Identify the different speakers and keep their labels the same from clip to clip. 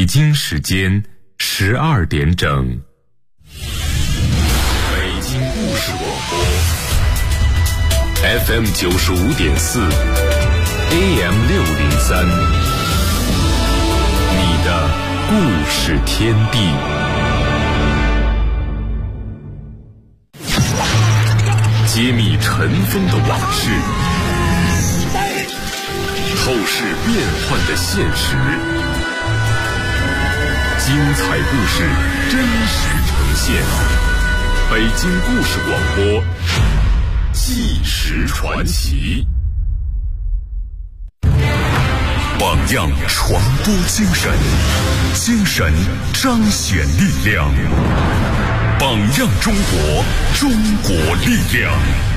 Speaker 1: 京时间12点整。北京故事广播 FM 95.4 AM 603，你的故事天地。揭秘尘封的往事，透视变幻的现实，精彩故事真实呈现。北京故事广播，纪实传奇。
Speaker 2: 榜样传播精神，精神彰显力量。榜样中国，中国力量。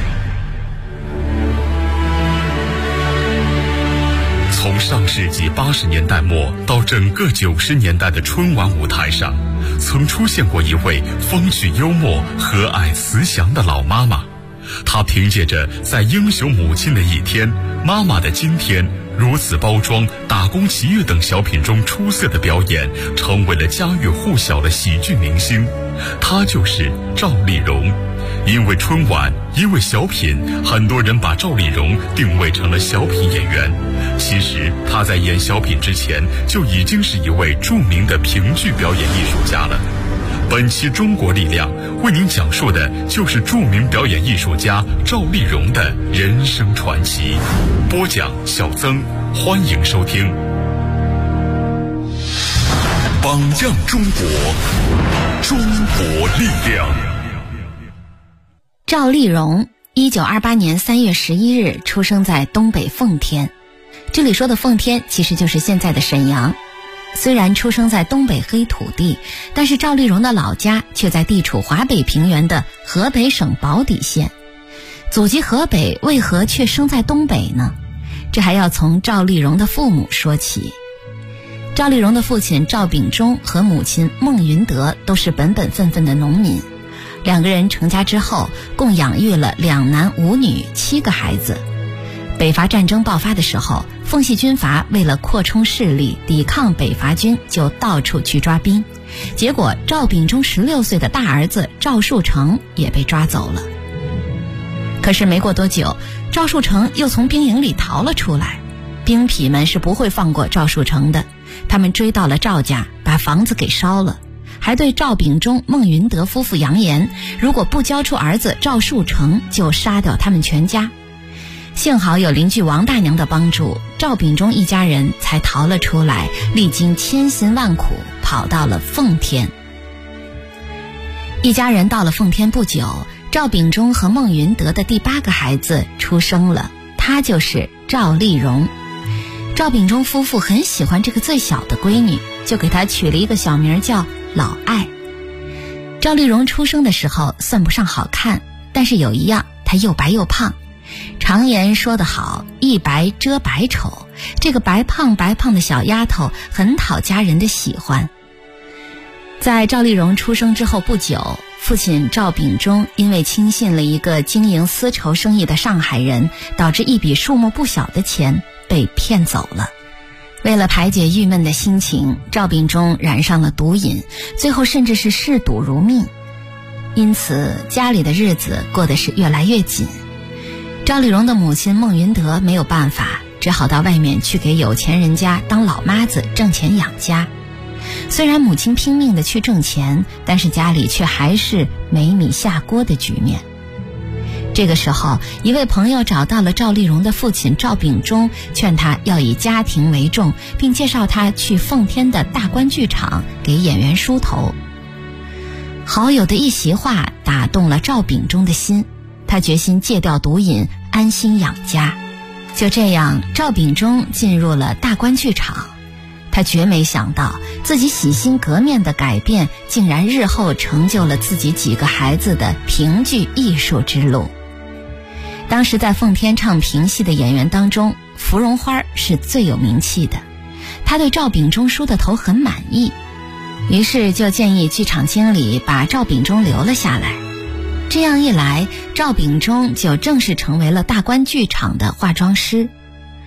Speaker 2: 从上世纪80年代末到整个90年代的春晚舞台上，曾出现过一位风趣幽默、和蔼慈祥的老妈妈。她凭借着在《英雄母亲的一天》、《妈妈的今天》、《如此包装》、《打工奇遇》等小品中出色的表演，成为了家喻户晓的喜剧明星。她就是赵丽蓉。因为春晚，因为小品，很多人把赵丽蓉定位成了小品演员。其实她在演小品之前就已经是一位著名的评剧表演艺术家了。本期中国力量为您讲述的就是著名表演艺术家赵丽蓉的人生传奇。播讲小曾，欢迎收听。榜样中国，中国力量。
Speaker 3: 赵丽蓉1928年3月11日出生在东北奉天，这里说的奉天其实就是现在的沈阳。虽然出生在东北黑土地，但是赵丽蓉的老家却在地处华北平原的河北省保底县。祖籍河北，为何却生在东北呢？这还要从赵丽蓉的父母说起。赵丽蓉的父亲赵秉忠和母亲孟云德都是本本分分的农民，两个人成家之后共养育了2男5女7个孩子。北伐战争爆发的时候，奉系军阀为了扩充势力抵抗北伐军，就到处去抓兵，结果赵秉忠16岁的大儿子赵树成也被抓走了。可是没过多久，赵树成又从兵营里逃了出来，兵痞们是不会放过赵树成的，他们追到了赵家，把房子给烧了，还对赵秉忠、孟云德夫妇扬言，如果不交出儿子赵树成，就杀掉他们全家。幸好有邻居王大娘的帮助，赵秉忠一家人才逃了出来，历经千辛万苦跑到了奉天。一家人到了奉天不久，赵秉忠和孟云德的第8个孩子出生了，她就是赵丽蓉。赵秉忠夫妇很喜欢这个最小的闺女，就给她取了一个小名叫老爱。赵丽蓉出生的时候算不上好看，但是有一样，她又白又胖。常言说得好，一白遮百丑，这个白胖的小丫头很讨家人的喜欢。在赵丽蓉出生之后不久，父亲赵秉忠因为轻信了一个经营丝绸生意的上海人，导致一笔数目不小的钱被骗走了。为了排解郁闷的心情，赵秉忠染上了毒瘾，最后甚至是嗜赌如命，因此家里的日子过得是越来越紧。赵丽蓉的母亲孟云德没有办法，只好到外面去给有钱人家当老妈子挣钱养家。虽然母亲拼命的去挣钱，但是家里却还是没米下锅的局面。这个时候，一位朋友找到了赵丽蓉的父亲赵秉忠，劝他要以家庭为重，并介绍他去奉天的大观剧场给演员梳头。好友的一席话打动了赵秉忠的心，他决心戒掉毒瘾，安心养家。就这样，赵秉忠进入了大观剧场。他绝没想到，自己洗心革面的改变，竟然日后成就了自己几个孩子的评剧艺术之路。当时在奉天唱评戏的演员当中，芙蓉花是最有名气的。他对赵秉忠梳的头很满意，于是就建议剧场经理把赵秉忠留了下来。这样一来，赵秉忠就正式成为了大观剧场的化妆师。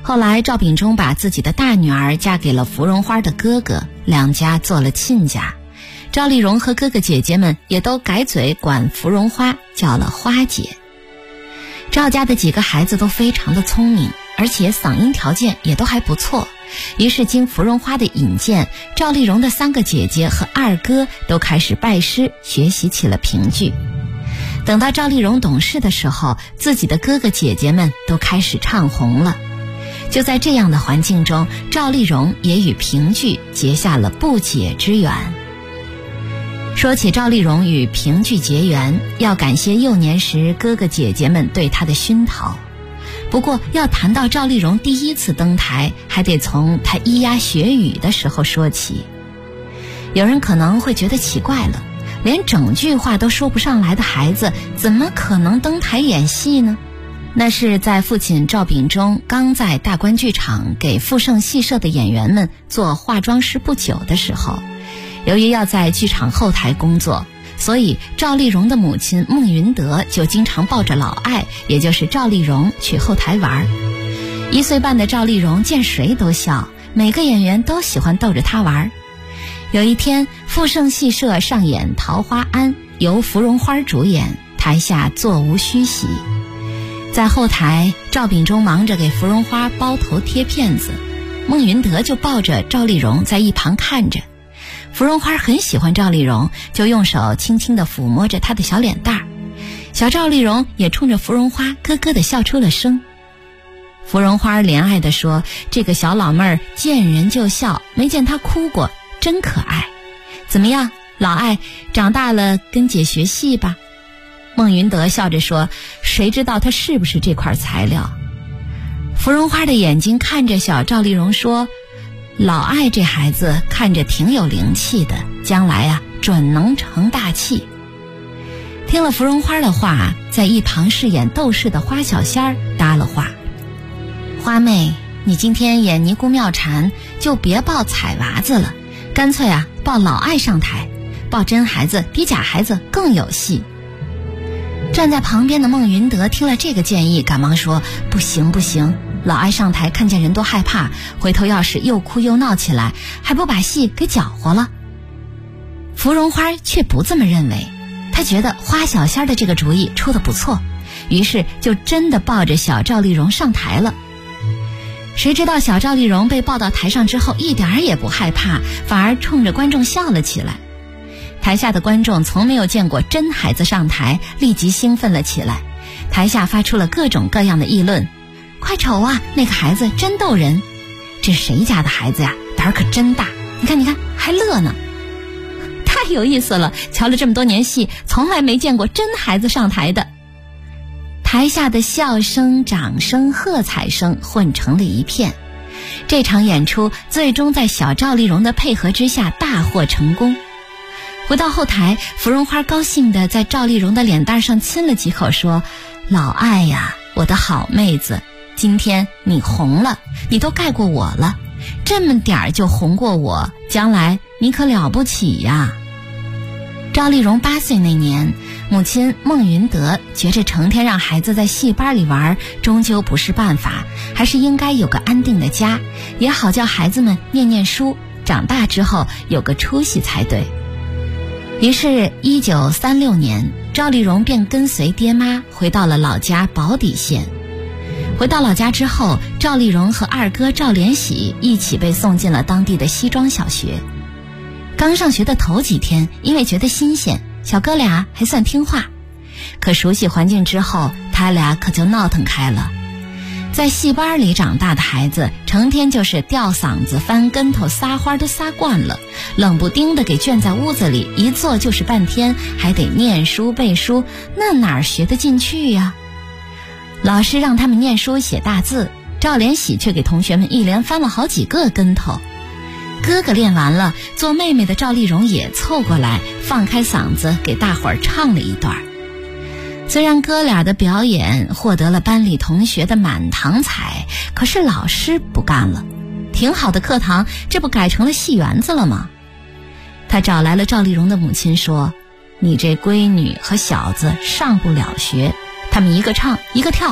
Speaker 3: 后来赵秉忠把自己的大女儿嫁给了芙蓉花的哥哥，两家做了亲家。赵丽蓉和哥哥姐姐们也都改嘴管芙蓉花叫了花姐。赵家的几个孩子都非常的聪明，而且嗓音条件也都还不错，于是经芙蓉花的引荐，赵丽蓉的3个姐姐和二哥都开始拜师学习起了评剧。等到赵丽蓉懂事的时候，自己的哥哥姐姐们都开始唱红了。就在这样的环境中，赵丽蓉也与评剧结下了不解之缘。说起赵丽蓉与评剧结缘，要感谢幼年时哥哥姐姐们对她的熏陶。不过要谈到赵丽蓉第一次登台，还得从她咿呀学语的时候说起。有人可能会觉得奇怪了，连整句话都说不上来的孩子，怎么可能登台演戏呢？那是在父亲赵秉忠刚在大观剧场给富盛戏社的演员们做化妆师不久的时候。由于要在剧场后台工作，所以赵丽蓉的母亲孟云德就经常抱着老爱，也就是赵丽蓉去后台玩。1岁半的赵丽蓉见谁都笑，每个演员都喜欢逗着她玩。有一天，富盛戏社上演《桃花庵》，由芙蓉花主演，台下座无虚席。在后台，赵秉忠忙着给芙蓉花包头贴片子，孟云德就抱着赵丽蓉在一旁看着。芙蓉花很喜欢赵丽蓉，就用手轻轻地抚摸着她的小脸蛋儿。小赵丽蓉也冲着芙蓉花咯咯地笑出了声。芙蓉花怜爱地说：“这个小老妹儿见人就笑，没见她哭过，真可爱。怎么样，老爱，长大了跟姐学戏吧？”孟云德笑着说：“谁知道她是不是这块材料？”芙蓉花的眼睛看着小赵丽蓉说：“老爱这孩子看着挺有灵气的，将来准能成大器。”听了芙蓉花的话，在一旁饰演斗士的花小仙儿搭了话：“花妹，你今天演尼姑妙禅，就别抱彩娃子了，干脆抱老爱上台，抱真孩子比假孩子更有戏。”站在旁边的孟云德听了这个建议，赶忙说：“不行不行，老爱上台看见人都害怕，回头要是又哭又闹起来，还不把戏给搅和了。”芙蓉花却不这么认为，她觉得花小仙的这个主意出得不错，于是就真的抱着小赵丽蓉上台了。谁知道小赵丽蓉被抱到台上之后，一点儿也不害怕，反而冲着观众笑了起来。台下的观众从没有见过真孩子上台，立即兴奋了起来。台下发出了各种各样的议论：“快瞅啊，那个孩子真逗人！这是谁家的孩子呀？胆儿可真大！你看，你看，还乐呢！太有意思了！瞧了这么多年戏，从来没见过真孩子上台的。”台下的笑声、掌声、喝彩声混成了一片。这场演出最终在小赵丽蓉的配合之下大获成功。回到后台，芙蓉花高兴地在赵丽蓉的脸蛋上亲了几口，说：“老爱呀，我的好妹子，今天你红了，你都盖过我了，这么点儿就红过我，将来你可了不起呀。”赵丽蓉8岁那年，母亲孟云德觉着成天让孩子在戏班里玩，终究不是办法，还是应该有个安定的家，也好叫孩子们念念书，长大之后有个出息才对。于是1936年，赵丽蓉便跟随爹妈回到了老家宝坻县。回到老家之后，赵丽蓉和二哥赵连喜一起被送进了当地的西庄小学。刚上学的头几天，因为觉得新鲜，小哥俩还算听话。可熟悉环境之后，他俩可就闹腾开了。在戏班里长大的孩子，成天就是吊嗓子、翻跟头、撒欢都撒惯了，冷不丁的给圈在屋子里，一坐就是半天，还得念书背书，那哪儿学得进去呀？老师让他们念书写大字，赵连喜却给同学们一连翻了好几个跟头。哥哥练完了，做妹妹的赵丽蓉也凑过来，放开嗓子给大伙儿唱了一段。虽然哥俩的表演获得了班里同学的满堂彩，可是老师不干了，挺好的课堂，这不改成了戏园子了吗？他找来了赵丽蓉的母亲说：“你这闺女和小子上不了学，他们一个唱一个跳，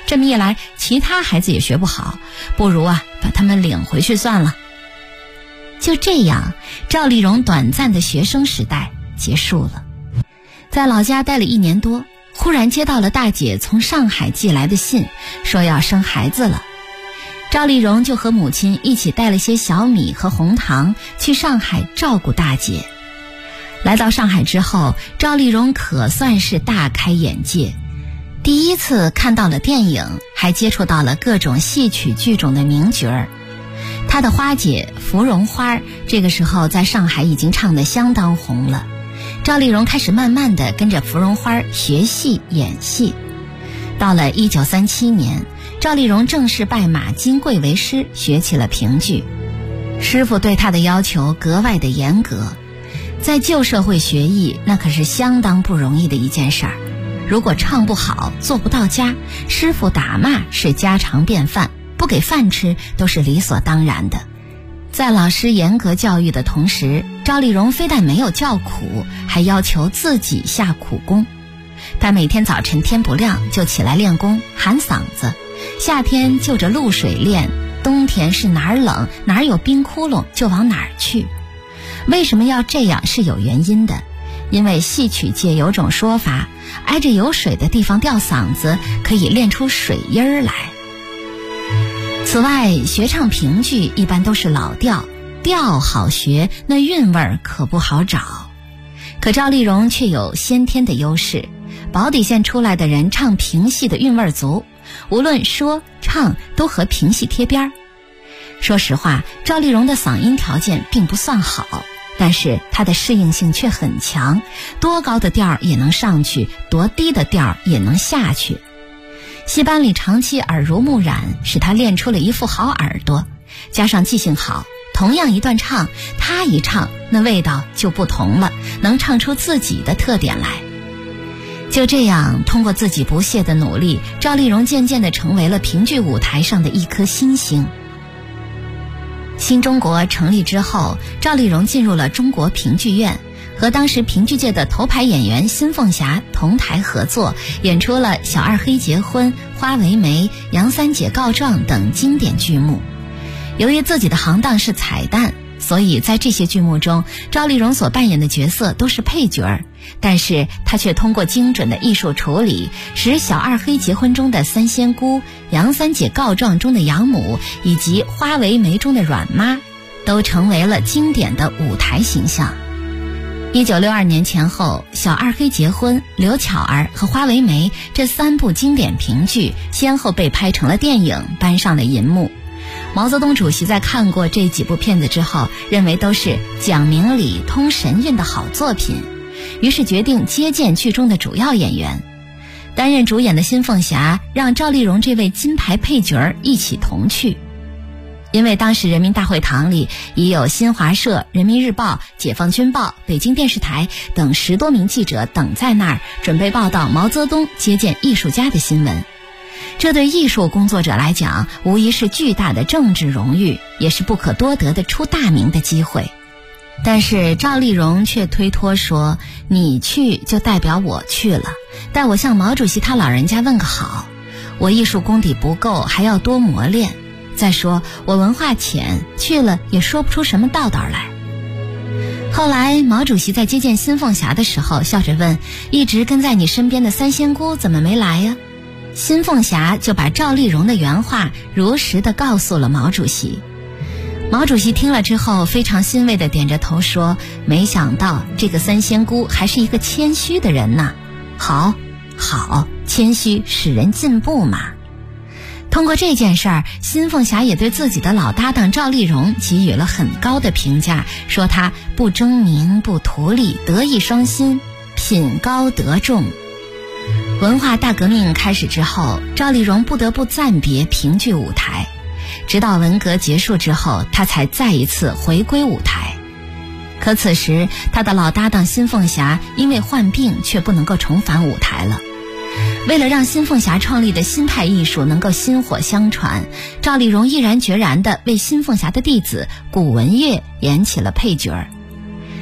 Speaker 3: 这么一来，其他孩子也学不好，不如把他们领回去算了。就这样，赵丽蓉短暂的学生时代结束了。在老家待了1年多，忽然接到了大姐从上海寄来的信，说要生孩子了。赵丽蓉就和母亲一起带了些小米和红糖去上海照顾大姐。来到上海之后，赵丽蓉可算是大开眼界，第一次看到了电影，还接触到了各种戏曲剧中的名角儿。她的花姐芙蓉花这个时候在上海已经唱得相当红了。赵丽蓉开始慢慢地跟着芙蓉花学戏演戏。到了1937年，赵丽蓉正式拜马金贵为师，学起了评剧。师傅对她的要求格外的严格，在旧社会学艺那可是相当不容易的一件事儿。如果唱不好，做不到家，师傅打骂是家常便饭，不给饭吃都是理所当然的。在老师严格教育的同时，赵丽蓉非但没有叫苦，还要求自己下苦功。她每天早晨天不亮就起来练功，喊嗓子，夏天就着露水练，冬天是哪儿冷哪儿有冰窟窿就往哪儿去。为什么要这样是有原因的，因为戏曲界有种说法，挨着有水的地方吊嗓子可以练出水音儿来。此外，学唱评剧一般都是老调，调好学，那韵味儿可不好找。可赵丽蓉却有先天的优势，保底县出来的人唱评戏的韵味足，无论说唱都和评戏贴边儿。说实话，赵丽蓉的嗓音条件并不算好，但是她的适应性却很强，多高的调也能上去，多低的调也能下去。戏班里长期耳濡目染，使她练出了一副好耳朵，加上记性好，同样一段唱，她一唱那味道就不同了，能唱出自己的特点来。就这样，通过自己不懈的努力，赵丽蓉渐渐地成为了评剧舞台上的一颗新星。新中国成立之后，赵丽蓉进入了中国评剧院，和当时评剧界的头牌演员新凤霞同台合作，演出了《小二黑结婚》《花为媒》《杨三姐告状》等经典剧目。由于自己的行当是彩蛋，所以在这些剧目中，赵丽蓉所扮演的角色都是配角儿，但是她却通过精准的艺术处理，使《小二黑结婚》中的三仙姑、杨三姐告状中的杨母，以及《花为媒》中的阮妈，都成为了经典的舞台形象。1962年前后，《小二黑结婚》、《刘巧儿》和《花为媒》这3部经典评剧先后被拍成了电影，搬上了银幕。毛泽东主席在看过这几部片子之后，认为都是讲明理、通神韵的好作品，于是决定接见剧中的主要演员。担任主演的新凤霞让赵丽蓉这位金牌配角一起同去。因为当时人民大会堂里已有新华社、人民日报、解放军报、北京电视台等10多名记者等在那儿，准备报道毛泽东接见艺术家的新闻。这对艺术工作者来讲，无疑是巨大的政治荣誉，也是不可多得的出大名的机会。但是赵丽蓉却推脱说，你去就代表我去了，代我向毛主席他老人家问个好，我艺术功底不够，还要多磨练。再说我文化浅，去了也说不出什么道道来。后来毛主席在接见新凤霞的时候笑着问，一直跟在你身边的三仙姑怎么没来呀？新凤霞就把赵丽蓉的原话如实地告诉了毛主席。毛主席听了之后非常欣慰地点着头说，没想到这个三仙姑还是一个谦虚的人呐。好，谦虚使人进步嘛。通过这件事儿，新凤霞也对自己的老搭档赵丽蓉给予了很高的评价，说她不争名不图利，德艺双馨，品高德重。文化大革命开始之后，赵丽蓉不得不暂别评剧舞台，直到文革结束之后，她才再一次回归舞台。可此时她的老搭档新凤霞因为患病却不能够重返舞台了。为了让新凤霞创立的新派艺术能够薪火相传，赵丽蓉毅然决然地为新凤霞的弟子古文月演起了配角儿。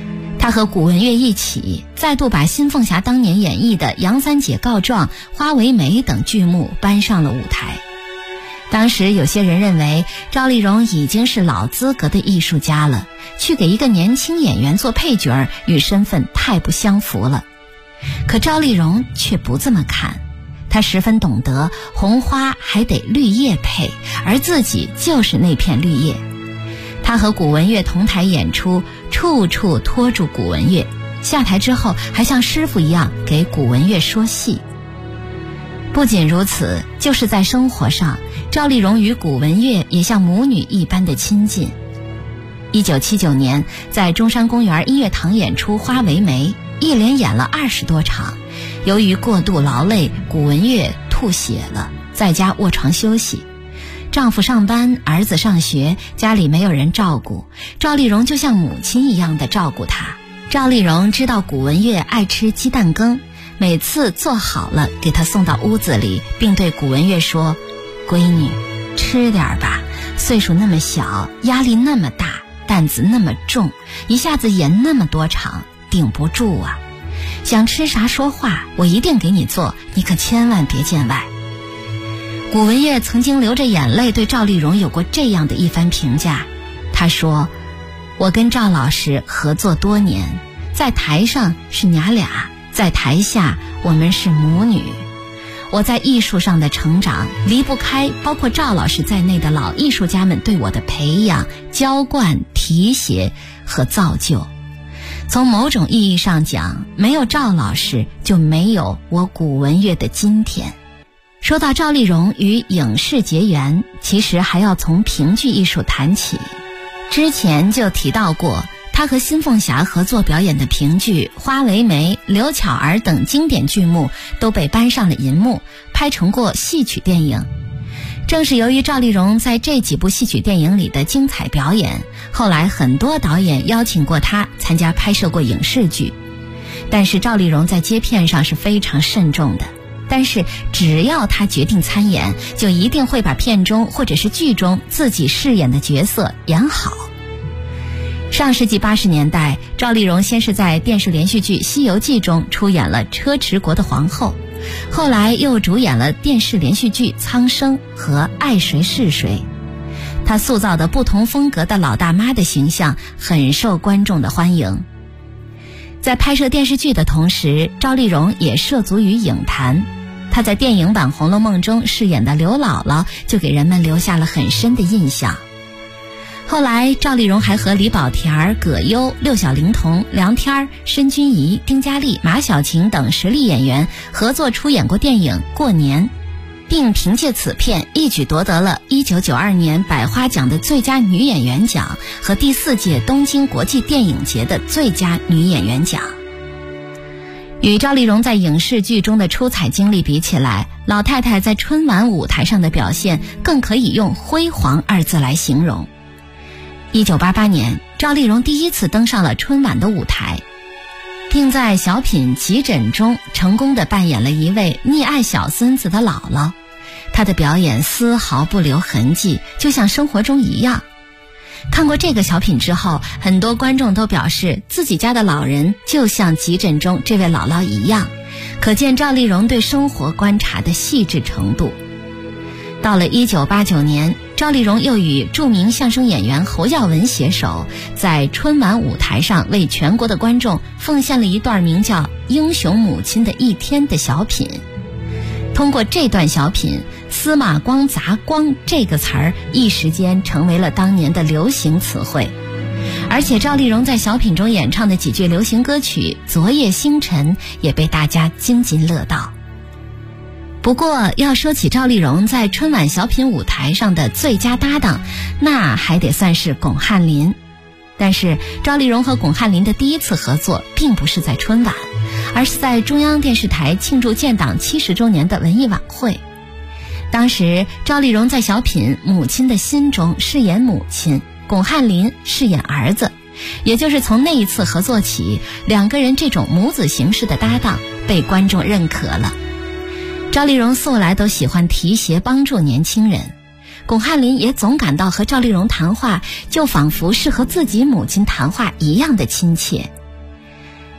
Speaker 3: 他和古文月一起再度把新凤霞当年演绎的《杨三姐告状》《花为媒》等剧目搬上了舞台。当时有些人认为赵丽蓉已经是老资格的艺术家了，去给一个年轻演员做配角与身份太不相符了。可赵丽蓉却不这么看，她十分懂得红花还得绿叶配，而自己就是那片绿叶。她和古文月同台演出，处处拖住古文月，下台之后还像师傅一样给古文月说戏。不仅如此，就是在生活上，赵丽蓉与古文月也像母女一般的亲近。1979年，在中山公园音乐堂演出《花为媒》，一连演了20多场。由于过度劳累，古文月吐血了，在家卧床休息。丈夫上班，儿子上学，家里没有人照顾，赵丽蓉就像母亲一样的照顾她。赵丽蓉知道古文月爱吃鸡蛋羹，每次做好了给她送到屋子里，并对古文月说：“闺女，吃点吧，岁数那么小，压力那么大，担子那么重，一下子演那么多场，顶不住啊！想吃啥说话，我一定给你做，你可千万别见外。”古文月曾经流着眼泪对赵丽蓉有过这样的一番评价，她说：“我跟赵老师合作多年，在台上是娘俩，在台下我们是母女。我在艺术上的成长离不开包括赵老师在内的老艺术家们对我的培养、浇灌、提携和造就。从某种意义上讲，没有赵老师，就没有我古文月的今天。”说到赵丽蓉与影视结缘，其实还要从评剧艺术谈起。之前就提到过，她和新凤霞合作表演的评剧《花为媒》《刘巧儿》等经典剧目都被搬上了银幕，拍成过戏曲电影。正是由于赵丽蓉在这几部戏曲电影里的精彩表演，后来很多导演邀请过她参加拍摄过影视剧。但是赵丽蓉在接片上是非常慎重的，但是只要她决定参演，就一定会把片中或者是剧中自己饰演的角色演好。上世纪80年代，赵丽蓉先是在电视连续剧《西游记》中出演了车迟国的皇后，后来又主演了电视连续剧《苍生》和《爱谁是谁》。她塑造的不同风格的老大妈的形象很受观众的欢迎。在拍摄电视剧的同时，赵丽蓉也涉足于影坛。她在电影版《红楼梦》中饰演的刘姥姥就给人们留下了很深的印象。后来赵丽蓉还和李保田、葛优、六小龄童、梁天、申君怡、丁嘉丽、马小晴等实力演员合作出演过电影《过年》，并凭借此片一举夺得了1992年百花奖的最佳女演员奖和第4届东京国际电影节的最佳女演员奖。与赵丽蓉在影视剧中的出彩经历比起来，老太太在春晚舞台上的表现更可以用辉煌2字来形容。1988年，赵丽蓉第一次登上了春晚的舞台，并在小品《急诊》中成功地扮演了一位溺爱小孙子的姥姥。她的表演丝毫不留痕迹，就像生活中一样。看过这个小品之后，很多观众都表示自己家的老人就像《急诊》中这位姥姥一样，可见赵丽蓉对生活观察的细致程度。到了1989年，赵丽蓉又与著名相声演员侯耀文携手，在春晚舞台上为全国的观众奉献了一段名叫《英雄母亲的一天》的小品。通过这段小品，司马光砸光这个词儿一时间成为了当年的流行词汇。而且赵丽蓉在小品中演唱的几句流行歌曲《昨夜星辰》也被大家津津乐道。不过要说起赵丽蓉在春晚小品舞台上的最佳搭档，那还得算是巩汉林。但是赵丽蓉和巩汉林的第一次合作并不是在春晚，而是在中央电视台庆祝建党70周年的文艺晚会。当时赵丽蓉在小品《母亲的心》中饰演母亲，巩汉林饰演儿子。也就是从那一次合作起，两个人这种母子形式的搭档被观众认可了。赵丽蓉素来都喜欢提携帮助年轻人，巩汉林也总感到和赵丽蓉谈话就仿佛是和自己母亲谈话一样的亲切。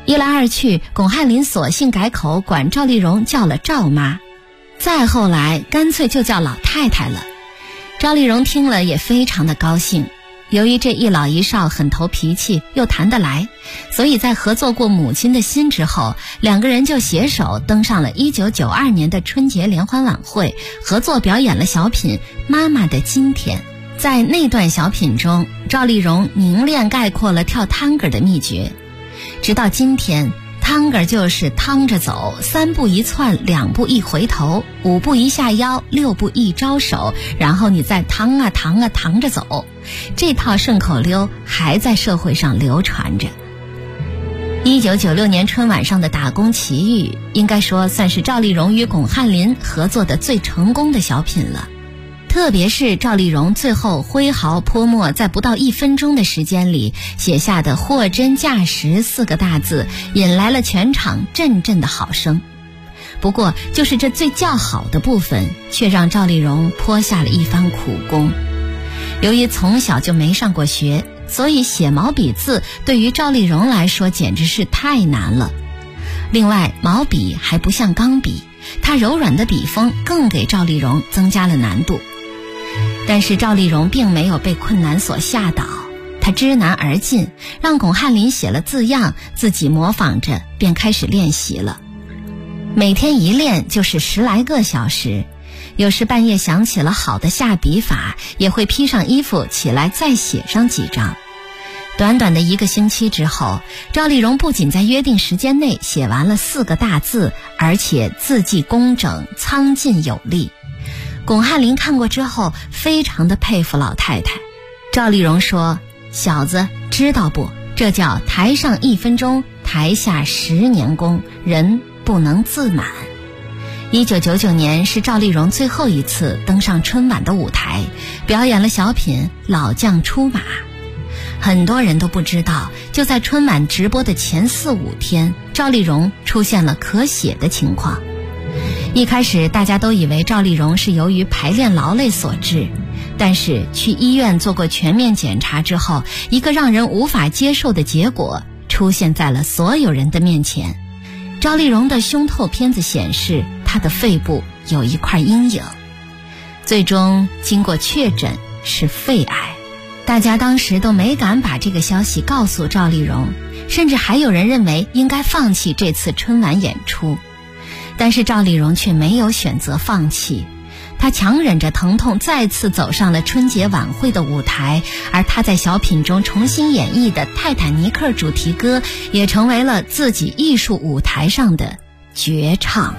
Speaker 3: 一来二去，巩汉林索性改口管赵丽蓉叫了赵妈，再后来干脆就叫老太太了。赵丽蓉听了也非常的高兴，由于这一老一少很投脾气又谈得来，所以在合作过《母亲的心》之后，两个人就携手登上了1992年的春节联欢晚会，合作表演了小品《妈妈的今天》。在那段小品中，赵丽蓉凝练概括了跳探戈的秘诀。直到今天，探戈就是趟着走，3步一窜，2步一回头，5步一下腰，6步一招手，然后你再趟啊趟啊趟着走。这套顺口溜还在社会上流传着。1996年春晚上的《打工奇遇》，应该说算是赵丽蓉与巩汉林合作的最成功的小品了。特别是赵丽蓉最后挥毫泼墨，在不到1分钟的时间里写下的货真价实4个大字，引来了全场阵阵的好声。不过就是这最叫好的部分，却让赵丽蓉泼下了一番苦功。由于从小就没上过学，所以写毛笔字对于赵丽蓉来说简直是太难了。另外，毛笔还不像钢笔，它柔软的笔锋更给赵丽蓉增加了难度。但是赵丽蓉并没有被困难所吓倒，她知难而进，让巩汉林写了字样，自己模仿着便开始练习了。每天一练就是10来个小时，有时半夜想起了好的下笔法，也会披上衣服起来再写上几张。短短的1个星期之后，赵丽蓉不仅在约定时间内写完了4个大字，而且字迹工整，苍劲有力。巩汉林看过之后非常的佩服老太太。赵丽蓉说：“小子，知道不？这叫台上1分钟，台下10年功，人不能自满。”1999年是赵丽蓉最后一次登上春晚的舞台，表演了小品《老将出马》。很多人都不知道，就在春晚直播的前4、5天，赵丽蓉出现了咳血的情况。一开始大家都以为赵丽蓉是由于排练劳累所致，但是去医院做过全面检查之后，一个让人无法接受的结果出现在了所有人的面前。赵丽蓉的胸透片子显示，她的肺部有一块阴影，最终经过确诊是肺癌。大家当时都没敢把这个消息告诉赵丽蓉，甚至还有人认为应该放弃这次春晚演出。但是赵丽蓉却没有选择放弃，她强忍着疼痛再次走上了春节晚会的舞台，而她在小品中重新演绎的泰坦尼克主题歌也成为了自己艺术舞台上的绝唱。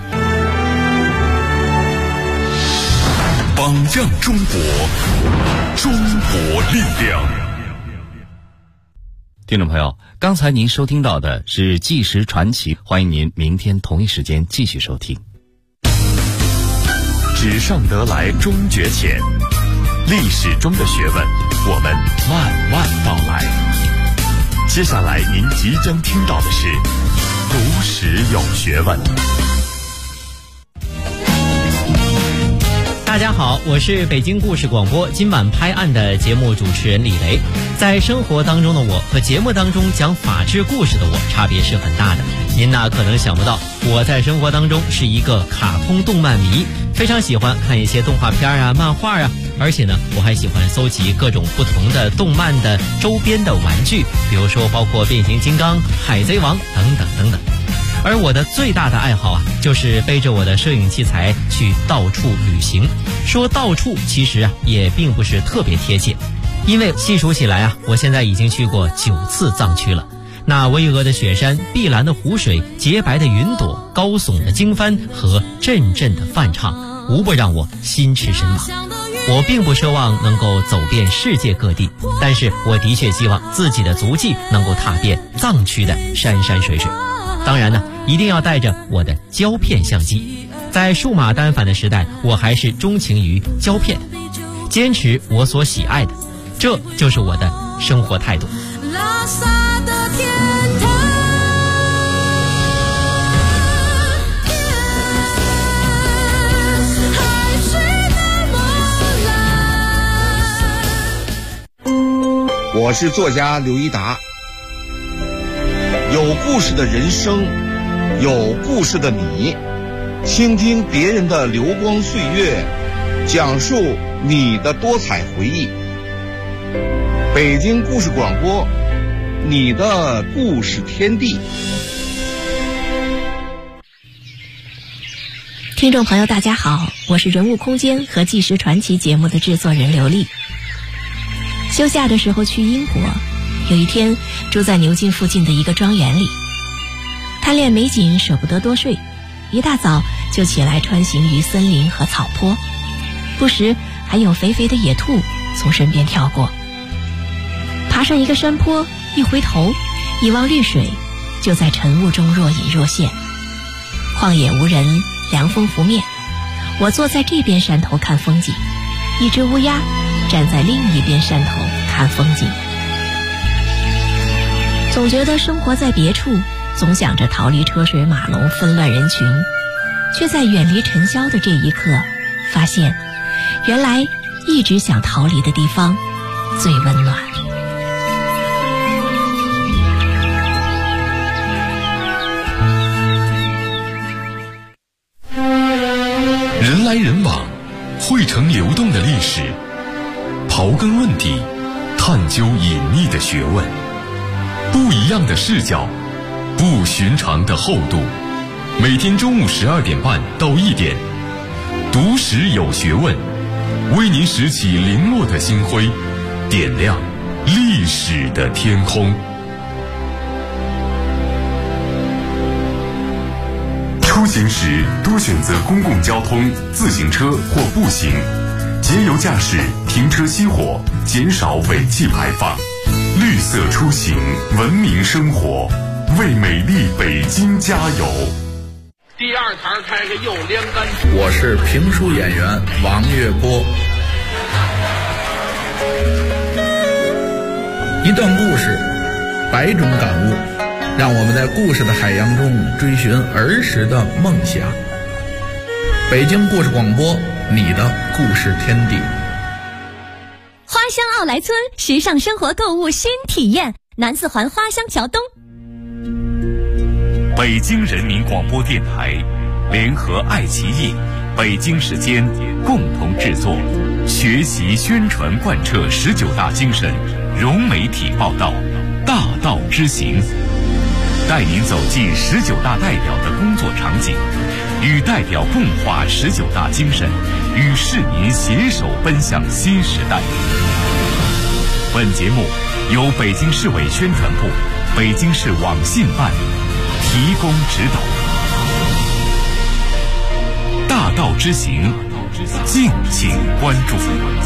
Speaker 1: 榜样中国，中国力量。
Speaker 4: 听众朋友，刚才您收听到的是纪实传奇，欢迎您明天同一时间继续收听。
Speaker 1: 纸上得来终觉浅，历史中的学问，我们慢慢道来。接下来您即将听到的是读史有学问。
Speaker 5: 大家好，我是北京故事广播今晚拍案的节目主持人李雷。在生活当中的我和节目当中讲法治故事的我差别是很大的。您可能想不到，我在生活当中是一个卡通动漫迷，非常喜欢看一些动画片啊、漫画啊，而且呢，我还喜欢搜集各种不同的动漫的周边的玩具，比如说包括变形金刚、海贼王等等等等。而我的最大的爱好就是背着我的摄影器材去到处旅行。说到处其实也并不是特别贴切，因为细数起来我现在已经去过9次藏区了。那巍峨的雪山、碧蓝的湖水、洁白的云朵、高耸的经幡和阵阵的梵唱，无不让我心驰神往。我并不奢望能够走遍世界各地，但是我的确希望自己的足迹能够踏遍藏区的山山水水。当然呢，一定要带着我的胶片相机。在数码单反的时代，我还是钟情于胶片，坚持我所喜爱的，这就是我的生活态度。拉萨的天堂，海水那
Speaker 6: 么蓝。我是作家刘一达。 有故事的人生，有故事的你，倾听别人的流光岁月，讲述你的多彩回忆。北京故事广播，你的故事天地。
Speaker 7: 听众朋友大家好，我是人物空间和纪实传奇节目的制作人刘丽。休假的时候去英国，有一天住在牛津附近的一个庄园里，贪恋美景舍不得多睡，一大早就起来穿行于森林和草坡，不时还有肥肥的野兔从身边跳过。爬上一个山坡，一回头一望绿水，就在晨雾中若隐若现。旷野无人，凉风拂面，我坐在这边山头看风景，一只乌鸦站在另一边山头看风景。总觉得生活在别处，总想着逃离车水马龙纷乱人群，却在远离尘嚣的这一刻，发现原来一直想逃离的地方最温暖。
Speaker 2: 人来人往，汇成流动的历史，刨根问底，探究隐秘的学问，不一样的视角，不寻常的厚度。每天中午12点半到1点，读史有学问，为您拾起零落的星辉，点亮历史的天空。出行时多选择公共交通、自行车或步行，节油驾驶，停车熄火，减少尾气排放。绿色出行，文明生活，为美丽北京加油。
Speaker 8: 第二台开个右连杆。
Speaker 9: 我是评书演员王月波。一段故事，百种感悟，让我们在故事的海洋中追寻儿时的梦想。北京故事广播，你的故事天地。
Speaker 7: 花乡奥莱村时尚生活购物新体验，南四环花乡桥东。
Speaker 1: 北京人民广播电台联合爱奇艺、北京时间共同制作，学习宣传贯彻19大精神，融媒体报道，大道之行，带您走进19大代表的工作场景，与代表共话19大精神，与市民携手奔向新时代。本节目由北京市委宣传部、北京市网信办提供指导。大道之行，敬请关注。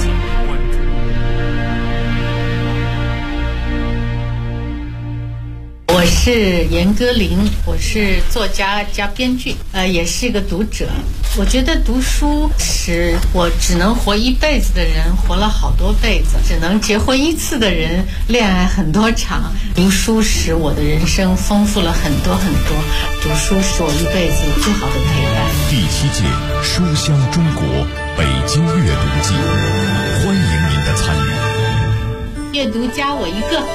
Speaker 10: 我是严歌苓，我是作家加编剧，也是一个读者。我觉得读书使我只能活一辈子的人活了好多辈子，只能结婚一次的人恋爱很多场。读书使我的人生丰富了很多很多，读书是我一辈子最好的陪伴。
Speaker 2: 第7届书香中国北京阅读季，欢迎您的参与。
Speaker 10: 阅读加我一个。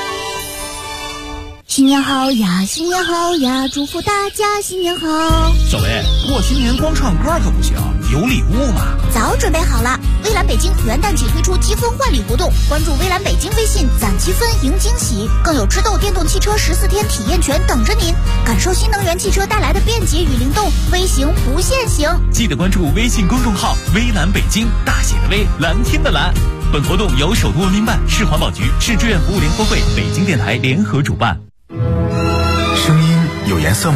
Speaker 11: 新年好呀，新年好呀，祝福大家新年好。
Speaker 12: 小薇，过新年光唱歌可不行，有礼物嘛。
Speaker 11: 早准备好了，蔚蓝北京元旦起推出积分换礼活动，关注蔚蓝北京微信攒积分赢惊喜，更有知豆电动汽车14天体验权等着您，感受新能源汽车带来的便捷与灵动，微行不限行。
Speaker 12: 记得关注微信公众号蔚蓝北京，大写的微，蓝天的蓝。本活动由首都文明办、市环保局、市志愿服务联合会、北京电台联合主办。
Speaker 2: 声音有颜色吗？